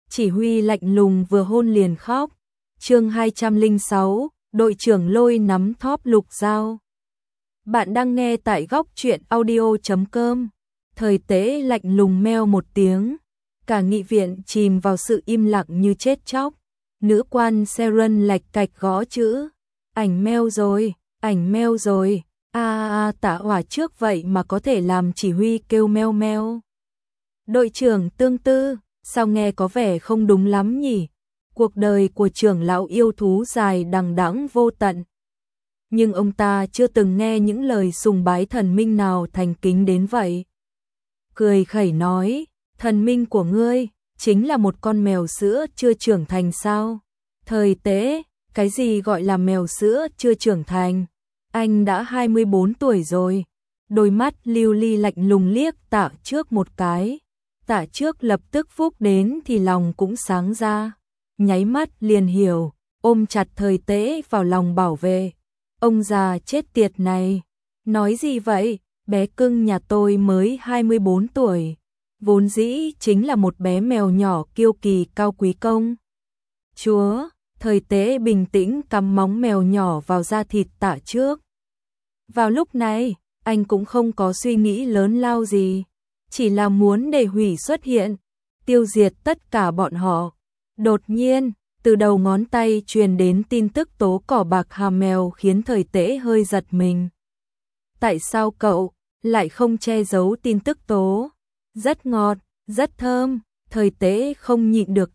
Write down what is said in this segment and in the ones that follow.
Chỉ huy lạnh lùng vừa hôn liền khóc. Chương 206, đội trưởng Lôi nắm thóp Lục Giao. Bạn đang nghe tại góc truyện audio.com. Thời Tế lạnh lùng meo một tiếng, cả nghị viện chìm vào sự im lặng như chết chóc. Nữ quan Seren lạch cạch gõ chữ. Ảnh meo rồi, ảnh meo rồi. Tạ Hỏa trước vậy mà có thể làm chỉ huy kêu meo meo. Đội trưởng Tương Tư, sao nghe có vẻ không đúng lắm nhỉ? Cuộc đời của trưởng lão yêu thú dài đằng đẵng vô tận. Nhưng ông ta chưa từng nghe những lời sùng bái thần minh nào thành kính đến vậy. Cười khẩy nói, thần minh của ngươi chính là một con mèo sữa chưa trưởng thành sao? Thời Tế, cái gì gọi là mèo sữa chưa trưởng thành? Anh đã 24 tuổi rồi. Đôi mắt lưu ly lạnh lùng liếc Tạ Trước một cái. Tạ Trước lập tức phúc đến thì lòng cũng sáng ra. Nháy mắt liền hiểu, ôm chặt Thời Tế vào lòng bảo vệ. Ông già chết tiệt này, nói gì vậy? Bé cưng nhà tôi mới 24 tuổi, vốn dĩ chính là một bé mèo nhỏ kiêu kỳ cao quý công chúa. Thời Tế bình tĩnh cắm móng mèo nhỏ vào da thịt Tạ Trước. Vào lúc này, anh cũng không có suy nghĩ lớn lao gì, chỉ là muốn để Hủy xuất hiện, tiêu diệt tất cả bọn họ. Đột nhiên, từ đầu ngón tay truyền đến tin tức tố cỏ bạc hà mèo khiến Thời Tế hơi giật mình. Tại sao cậu lại không che giấu tin tức tố? Rất ngọt, rất thơm. Thời Tế không nhịn được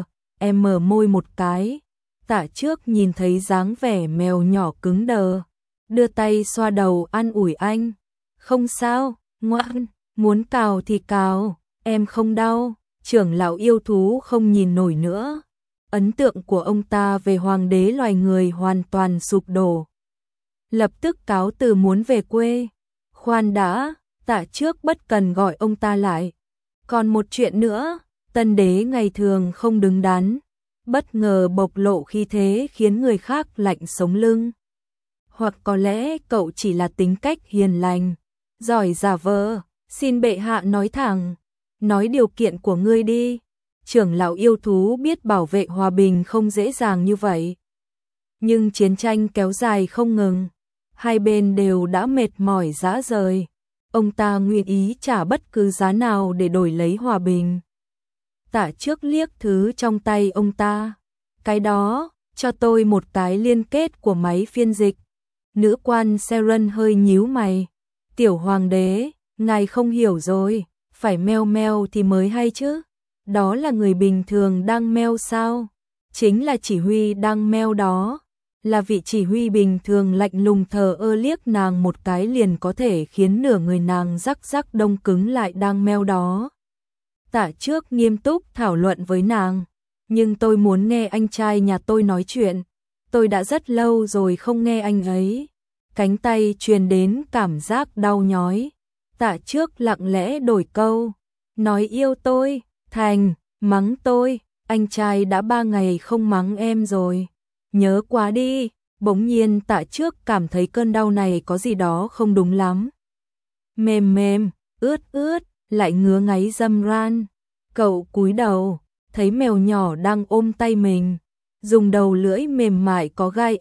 mở môi một cái. Tạ Trước nhìn thấy dáng vẻ mèo nhỏ cứng đờ, đưa tay xoa đầu an ủi anh. Không sao, ngoan, muốn cào thì cào, em không đau. Trưởng lão yêu thú không nhìn nổi nữa. Ấn tượng của ông ta về hoàng đế loài người hoàn toàn sụp đổ. Lập tức cáo từ muốn về quê. Khoan đã, Tạ Trước bất cần gọi ông ta lại. Còn một chuyện nữa, tân đế ngày thường không đứng đắn, bất ngờ bộc lộ khí thế khiến người khác lạnh sống lưng. Hoặc có lẽ cậu chỉ là tính cách hiền lành, giỏi giả vờ. Xin bệ hạ nói thẳng, nói điều kiện của ngươi đi. Trưởng lão yêu thú biết bảo vệ hòa bình không dễ dàng như vậy. Nhưng chiến tranh kéo dài không ngừng, hai bên đều đã mệt mỏi rã rời. Ông ta nguyện ý trả bất cứ giá nào để đổi lấy hòa bình. Tạ Trước liếc thứ trong tay ông ta. Cái đó, cho tôi một cái liên kết của máy phiên dịch. Nữ quan Seren hơi nhíu mày. Tiểu hoàng đế, ngài không hiểu rồi, phải meo meo thì mới hay chứ. Đó là người bình thường đang meo sao? Chính là chỉ huy đang meo đó. Là vị chỉ huy bình thường lạnh lùng thờ ơ liếc nàng một cái liền có thể khiến nửa người nàng rắc rắc đông cứng lại đang meo đó. Tạ Trước nghiêm túc thảo luận với nàng. Nhưng tôi muốn nghe anh trai nhà tôi nói chuyện. Tôi đã rất lâu rồi không nghe anh ấy. Cánh tay truyền đến cảm giác đau nhói. Tạ Trước lặng lẽ đổi câu. Nói yêu tôi, thành, mắng tôi. Anh trai đã 3 ngày không mắng em rồi. Nhớ quá đi. Bỗng nhiên Tạ Trước cảm thấy cơn đau này có gì đó không đúng lắm. Mềm mềm, ướt ướt, lại ngứa ngáy râm ran. Cậu cúi đầu, thấy mèo nhỏ đang ôm tay mình, dùng đầu lưỡi mềm mại có gai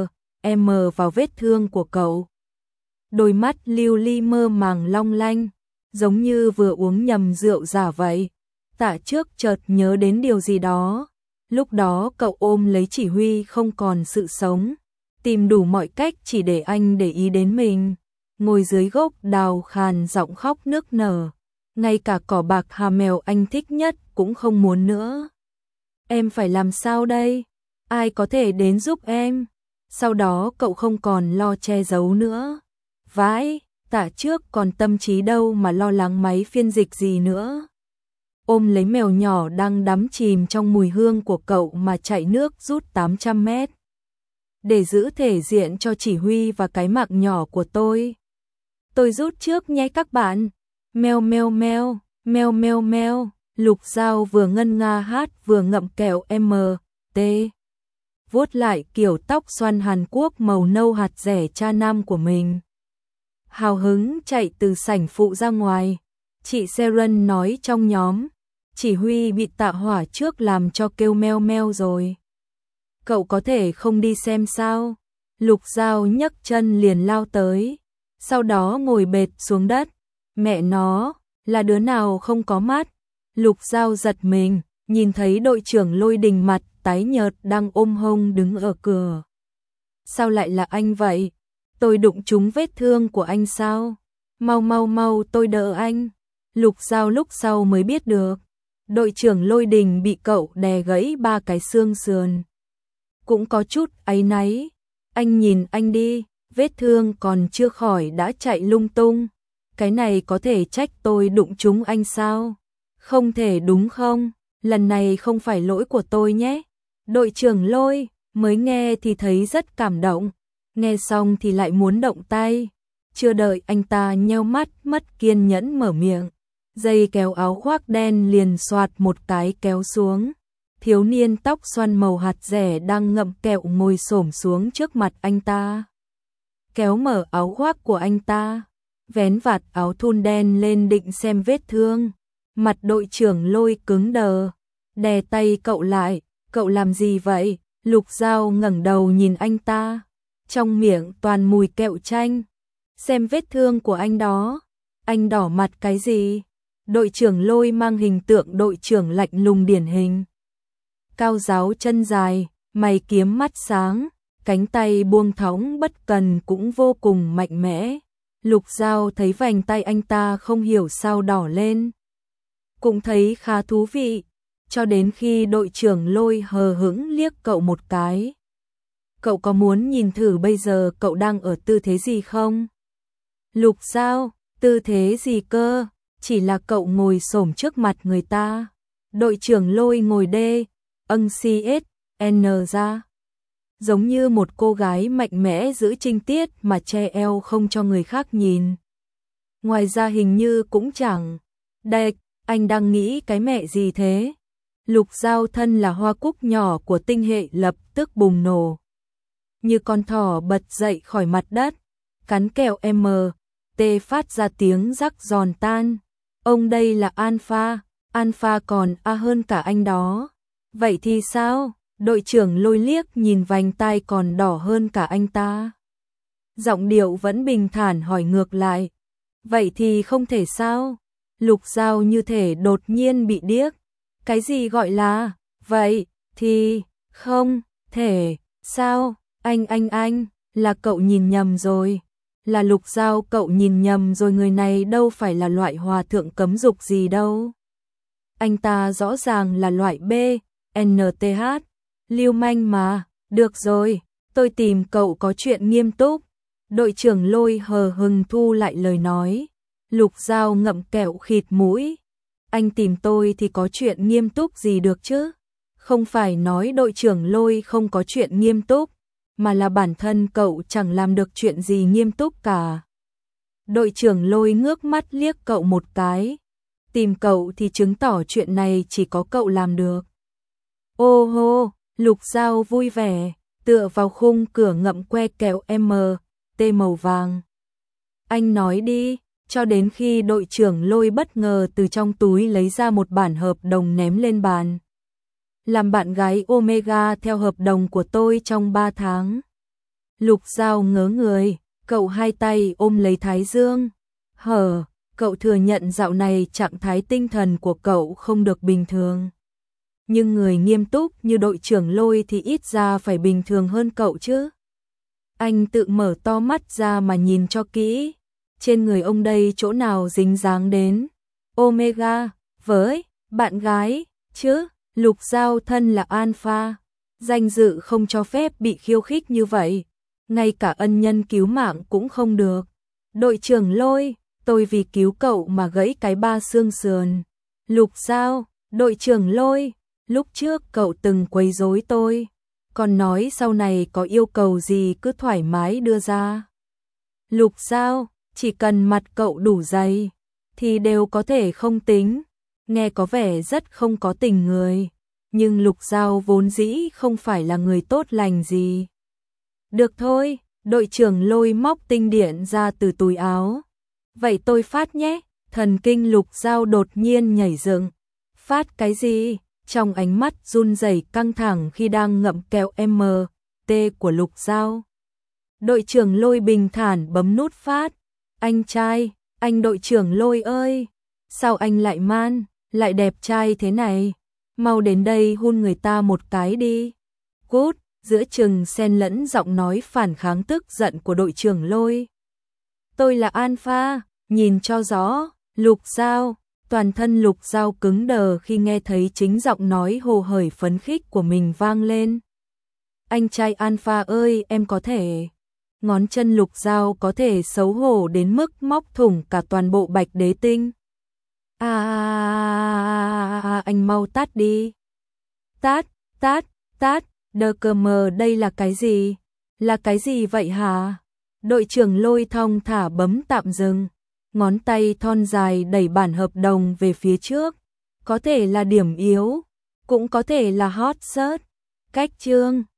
vào vết thương của cậu. Đôi mắt lưu ly mơ màng long lanh, giống như vừa uống nhầm rượu giả vậy. Tạ Trước chợt nhớ đến điều gì đó. Lúc đó cậu ôm lấy chỉ huy không còn sự sống, tìm đủ mọi cách chỉ để anh để ý đến mình. Ngồi dưới gốc đào khàn giọng khóc nức nở. Ngay cả cỏ bạc hà mèo anh thích nhất cũng không muốn nữa. Em phải làm sao đây? Ai có thể đến giúp em? Sau đó cậu không còn lo che giấu nữa. Vãi, Tạ Trước còn tâm trí đâu mà lo lắng máy phiên dịch gì nữa. Ôm lấy mèo nhỏ đang đắm chìm trong mùi hương của cậu mà chạy nước rút 800 mét. Để giữ thể diện cho chỉ huy và cái mạng nhỏ của tôi. Tôi rút trước nhé các bạn. Meo meo meo, meo meo meo. Lục Giao vừa ngân nga hát vừa ngậm kẹo MT. Vuốt lại kiểu tóc xoăn Hàn Quốc màu nâu hạt rẻ cha nam của mình. Hào hứng chạy từ sảnh phụ ra ngoài. Chị Seren nói trong nhóm. chỉ huy bị Tạ Hỏa trước làm cho kêu meo meo rồi. Cậu có thể không đi xem sao? Lục Giao nhấc chân liền lao tới, sau đó ngồi bệt xuống đất. Mẹ nó, là đứa nào không có mắt? Lục Giao giật mình, nhìn thấy đội trưởng Lôi Đình mặt tái nhợt đang ôm hông đứng ở cửa. Sao lại là anh vậy? Tôi đụng trúng vết thương của anh sao? Mau mau mau tôi đỡ anh. Lục Giao lúc sau mới biết được, đội trưởng Lôi Đình bị cậu đè gãy 3 cái xương sườn. Cũng có chút áy náy. Anh nhìn anh đi, vết thương còn chưa khỏi đã chạy lung tung. Cái này có thể trách tôi đụng trúng anh sao? Không thể đúng không? Lần này không phải lỗi của tôi nhé. Đội trưởng Lôi mới nghe thì thấy rất cảm động, nghe xong thì lại muốn động tay. Chưa đợi anh ta nheo mắt mất kiên nhẫn mở miệng, dây kéo áo khoác đen liền xoạt một cái kéo xuống. Thiếu niên tóc xoăn màu hạt rẻ đang ngậm kẹo ngồi xổm xuống trước mặt anh ta, kéo mở áo khoác của anh ta, vén vạt áo thun đen lên định xem vết thương. Mặt đội trưởng Lôi cứng đờ, đè tay cậu lại. Cậu làm gì vậy? Lục Giao ngẩng đầu nhìn anh ta, trong miệng toàn mùi kẹo chanh. Xem vết thương của anh đó. Anh đỏ mặt cái gì? Đội trưởng Lôi mang hình tượng đội trưởng lạnh lùng điển hình. Cao ráo chân dài, mày kiếm mắt sáng, cánh tay buông thõng bất cần cũng vô cùng mạnh mẽ. Lục Giao thấy vành tay anh ta không hiểu sao đỏ lên, cũng thấy khá thú vị, cho đến khi đội trưởng Lôi hờ hững liếc cậu một cái. Cậu có muốn nhìn thử bây giờ cậu đang ở tư thế gì không? Lục Giao, tư thế gì cơ? Chỉ là cậu ngồi xổm trước mặt người ta. Đội trưởng Lôi ngồi đê, âng CSN ra, giống như một cô gái mạnh mẽ giữ trinh tiết mà che eo không cho người khác nhìn. Ngoài ra hình như cũng chẳng. Đệch, anh đang nghĩ cái mẹ gì thế? Lục Giao thân là hoa cúc nhỏ của tinh hệ lập tức bùng nổ, như con thỏ bật dậy khỏi mặt đất, cắn kẹo MT phát ra tiếng rắc giòn tan. Ông đây là Alpha, Alpha còn A hơn cả anh đó. Vậy thì sao? Đội trưởng Lôi liếc nhìn vành tai còn đỏ hơn cả anh ta, giọng điệu vẫn bình thản hỏi ngược lại. Vậy thì không thể sao? Lục Giao như thể đột nhiên bị điếc. Cái gì gọi là vậy thì không thể sao? Anh là cậu nhìn nhầm rồi. Là Lục Giao, cậu nhìn nhầm rồi, người này đâu phải là loại hòa thượng cấm dục gì đâu. Anh ta rõ ràng là loại B, NTH, lưu manh mà. Được rồi, tôi tìm cậu có chuyện nghiêm túc. Đội trưởng Lôi hờ hững thu lại lời nói. Lục Giao ngậm kẹo khịt mũi. Anh tìm tôi thì có chuyện nghiêm túc gì được chứ? Không phải nói đội trưởng Lôi không có chuyện nghiêm túc, mà là bản thân cậu chẳng làm được chuyện gì nghiêm túc cả. Đội trưởng Lôi ngước mắt liếc cậu một cái. Tìm cậu thì chứng tỏ chuyện này chỉ có cậu làm được. Ô hô, Lục Giao vui vẻ, tựa vào khung cửa ngậm que kẹo MT màu vàng. Anh nói đi. Cho đến khi đội trưởng Lôi bất ngờ từ trong túi lấy ra một bản hợp đồng ném lên bàn. Làm bạn gái Omega theo hợp đồng của tôi trong 3 tháng. Lục Giao ngớ người, cậu hai tay ôm lấy thái dương. Cậu thừa nhận dạo này trạng thái tinh thần của cậu không được bình thường. Nhưng người nghiêm túc như đội trưởng Lôi thì ít ra phải bình thường hơn cậu chứ. Anh tự mở to mắt ra mà nhìn cho kỹ. Trên người ông đây chỗ nào dính dáng đến Omega với bạn gái chứ? Lục Giao thân là Alpha, danh dự không cho phép bị khiêu khích như vậy, ngay cả ân nhân cứu mạng cũng không được. Đội trưởng Lôi, tôi vì cứu cậu mà gãy cái 3 xương sườn. Lục Giao, đội trưởng Lôi, lúc trước cậu từng quấy rối tôi, còn nói sau này có yêu cầu gì cứ thoải mái đưa ra. Lục Giao, chỉ cần mặt cậu đủ dày thì đều có thể không tính. Nghe có vẻ rất không có tình người, nhưng Lục Giao vốn dĩ không phải là người tốt lành gì. Được thôi, đội trưởng Lôi móc tinh điện ra từ túi áo. Vậy tôi phát nhé. Thần kinh Lục Giao đột nhiên nhảy dựng. Phát cái gì? Trong ánh mắt run rẩy căng thẳng khi đang ngậm kẹo MT của Lục Giao. Đội trưởng Lôi bình thản bấm nút phát. Anh trai, anh đội trưởng Lôi ơi, sao anh lại man, lại đẹp trai thế này? Mau đến đây hôn người ta một cái đi. Cút, giữa chừng xen lẫn giọng nói phản kháng tức giận của đội trưởng Lôi. Tôi là Alpha, nhìn cho rõ. Lục Giao, toàn thân Lục Giao cứng đờ khi nghe thấy chính giọng nói hồ hởi phấn khích của mình vang lên. Anh trai Alpha ơi, em có thể. Ngón chân Lục Giao có thể xấu hổ đến mức móc thủng cả toàn bộ Bạch Đế Tinh. Anh mau tát đi. Tát, tát, tát, đờ cờ mờ, đây là cái gì? Là cái gì vậy hả? Đội trưởng Lôi thong thả bấm tạm dừng. Ngón tay thon dài đẩy bản hợp đồng về phía trước. Có thể là điểm yếu, cũng có thể là hot search. Cách chương